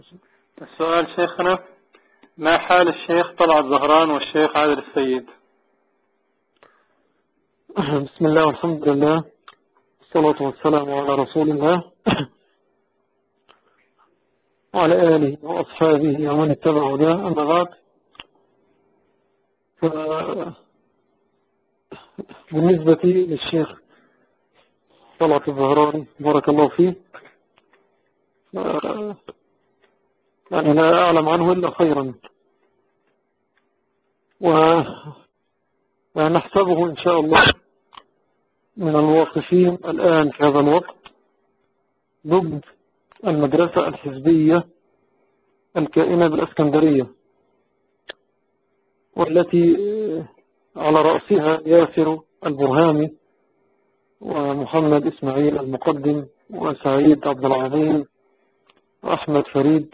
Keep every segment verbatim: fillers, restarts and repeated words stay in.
السؤال شيخنا: ما حال الشيخ طلعت زهران والشيخ عادل السيد؟ بسم الله والحمد لله والصلاة والسلام على رسول الله وعلى آله وأصحابه ومن اتبعوا ده. أما بعد، بالنسبة للشيخ طلعت الزهراني بارك الله فيه، يعني لا أعلم عنه إلا خيرا، ونحسبه إن شاء الله من الواقفين الآن في هذا الوقت ضد المدرسة الحزبية الكائنة بالإسكندرية، والتي على رأسها ياسر البرهامي ومحمد إسماعيل المقدم وسعيد عبد العظيم وأحمد فريد.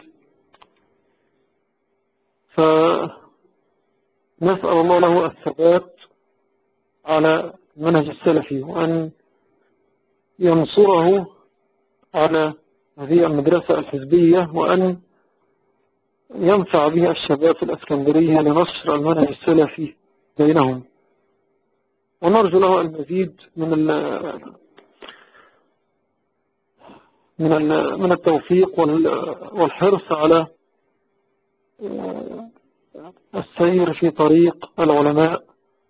فنسأل الله له الثبات على منهج السلفي، وأن ينصره على هذه المدرسة الحزبية، وأن ينفع بها الشباب في الإسكندرية لنشر المنهج السلفي بينهم. ونرجو له المزيد من ال من ال من التوفيق والحرص على السير في طريق العلماء،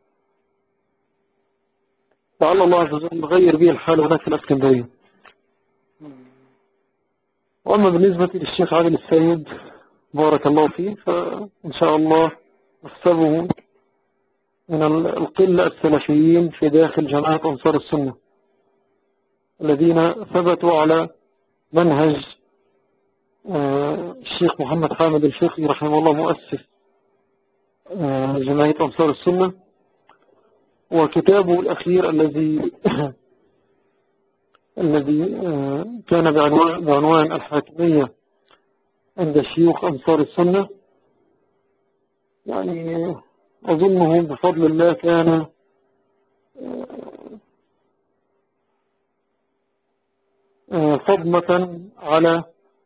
لعل الله عز وجل يغير به الحال هناك في الإسكندرية. وأما بالنسبة للشيخ عادل السيد بارك الله فيه، فإن شاء الله نحسبه من القلة السلفيين في داخل جماعة أنصار السنة الذين ثبتوا على منهج الشيخ محمد حامد الفقي رحمه الله، مؤسس جمعية أنصار السنة. وكتابه الأخير الذي الذي كان بعنوان, بعنوان الحاكمية عند الشيوخ أنصار السنة، يعني أظنه بفضل الله كان صدمة على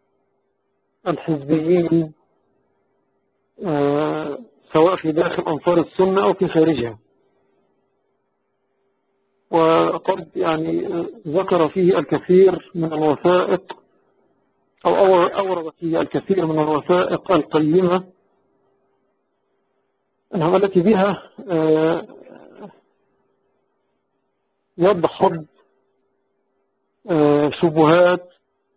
الحزبيين سواء في داخل أنصار السنة أو في خارجها. وقد يعني ذكر فيه الكثير من الوثائق، أو أورد فيه الكثير من الوثائق القيمة التي بها يدحض شبهات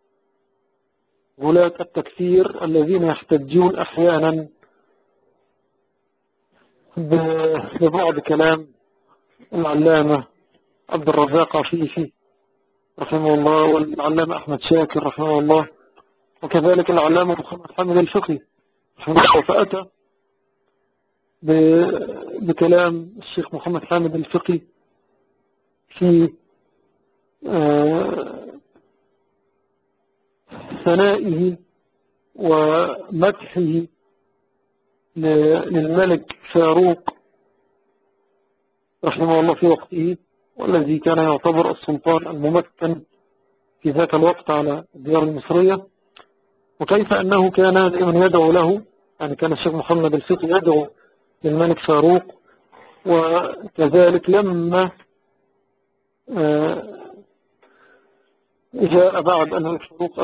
ولاة التكفير الذين يحتجون أحيانا ببعض كلام العلامة عبد الرزاق عفيفي رحمه الله، والعلامة أحمد شاكر رحمه الله، وكذلك العلامة محمد حامد الفقي رحمه الله. فأتى بكلام الشيخ محمد حامد الفقي في ثنائه ومدحه للملك فاروق رحمه الله في وقته، والذي كان يعتبر السلطان الممكن في ذاك الوقت على الديار المصرية، وكيف أنه كان دائما يدعو له. يعني كان الشيخ محمد الفقي يدعو للملك فاروق، وكذلك لما جاء بعد الملك فاروق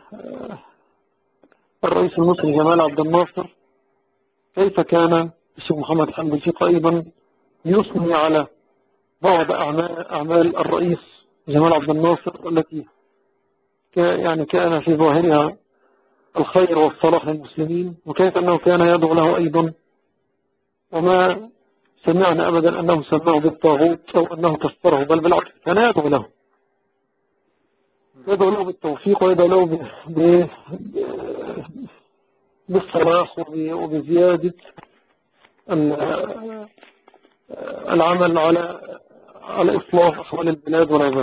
الرئيس المصري جمال عبد الناصر، كيف كان الشيخ محمد حامد الفقي أيضا يثني على بعض أعمال, أعمال الرئيس جمال عبد الناصر التي يعني كان في ظاهرها الخير والصلاح للمسلمين، وكيف أنه كان يدعو له أيضا، وما سمعنا أبدا أنه سمعه بالطاغوت أو أنه كفره، بل بالعكس كان يدعو له يدعو له بالتوفيق، ويدعو له بالصلاح وبزيادة العمل على على إصلاح أحوال البلاد والعباد.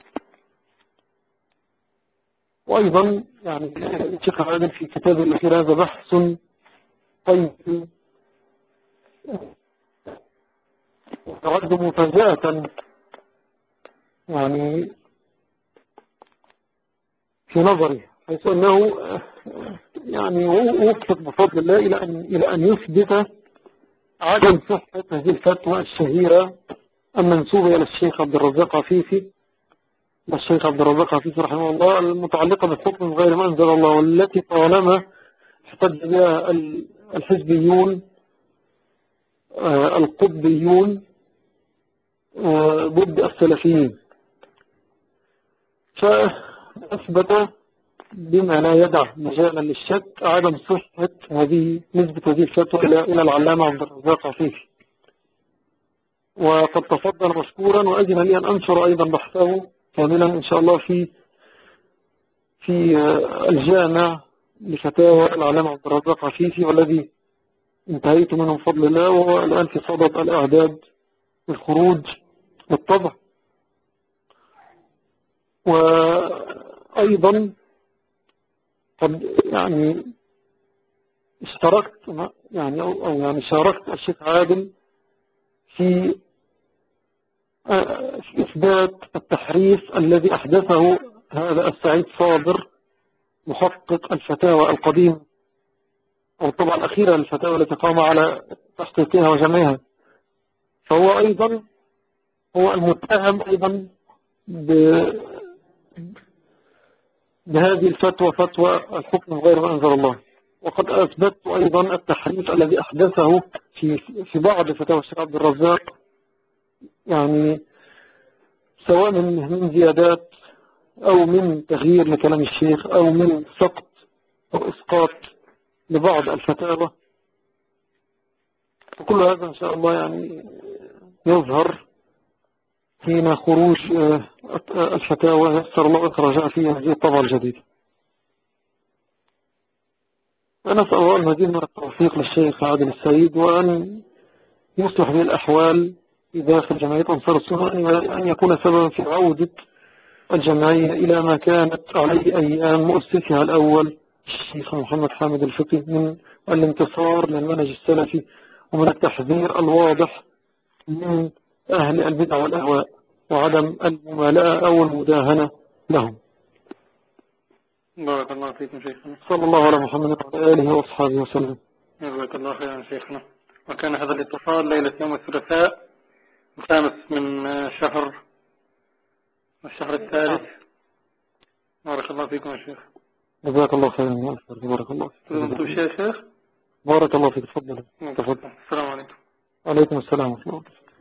وأيضا يعني الشيخ عادل في كتابه الأخير هذا بحث طيب يعد مفاجأة يعني في نظري، حيث أنه يعني وفق بفضل الله إلى أن إلى أن يثبت عدم صحة هذه الفتوى الشهيرة المنسوبة إلى الشيخ عبد الرزاق عفيفي الشيخ عبد الرزاق عفيفي رحمه الله المتعلقة بالحكم غير ما أنزل الله، والتي طالما احتج بها الحزبيون القطبيون ضد السلفيين، فأثبت بما لا يدع مجالا للشك عدم صحة هذه نسبة هذه الفتوى إلى إلى العلامة عبد الرزاق عفيفي. وقد تفضل مشكورا وأذن لي أن أنشر أيضا بحثه كاملا إن شاء الله في في الجامع لفتاوى العلامة عبد الرزاق عفيفي، والذي انتهيت منه بفضل الله، وهو الآن في صدد الإعداد والخروج والطبع. وأيضا قد يعني اشتركت يعني أو يعني شاركت الشيخ عادل في في إثبات التحريف الذي أحدثه هذا السعيد صابر محقق الفتاوى القديم، أو الطبعة الأخيرة للفتاوى التي قام على تحقيقها وجمعها. فهو أيضا هو المتهم أيضا بهذه الفتوى، فتوى الحكم غير ما أنزل الله. وقد أثبت أيضا التحريف الذي أحدثه في في بعض فتاوى الشيخ عبد الرزاق، يعني سواء من من زيادات أو من تغيير لكلام الشيخ أو من سقط أو إسقاط لبعض الفتاوى. وكل هذا إن شاء الله يعني يظهر حين خروج الفتاوى، يسر الله إخراجها في هذه الطبعة الجديدة. ونسأل الله المزيد من التوفيق للشيخ عادل السيد، وأن يصلح به الأحوال في داخل جمعية أنصار السنة، أن يكون سببا في عودة الجمعية إلى ما كانت عليه أيام مؤسسها الأول الشيخ محمد حامد الفقي، من الانتصار للمنهج السلفي ومن التحذير الواضح من أهل البدع والأهواء وعدم الممالاة أو المداهنة لهم. بارك الله فيكم شيخنا. صلى الله على محمد وعلى آله وأصحابه وسلم. جزاك الله خيرا شيخنا. وكان هذا الاتصال ليلة يوم الثلاثاء الخامس من شهر الشهر الثالث. بارك الله فيكم يا شيخ. جزاك الله خيرا. بارك الله أنتم يا شيخ. بارك الله فيك. تفضل. تفضل. السلام عليكم. عليكم السلام ورحمة الله.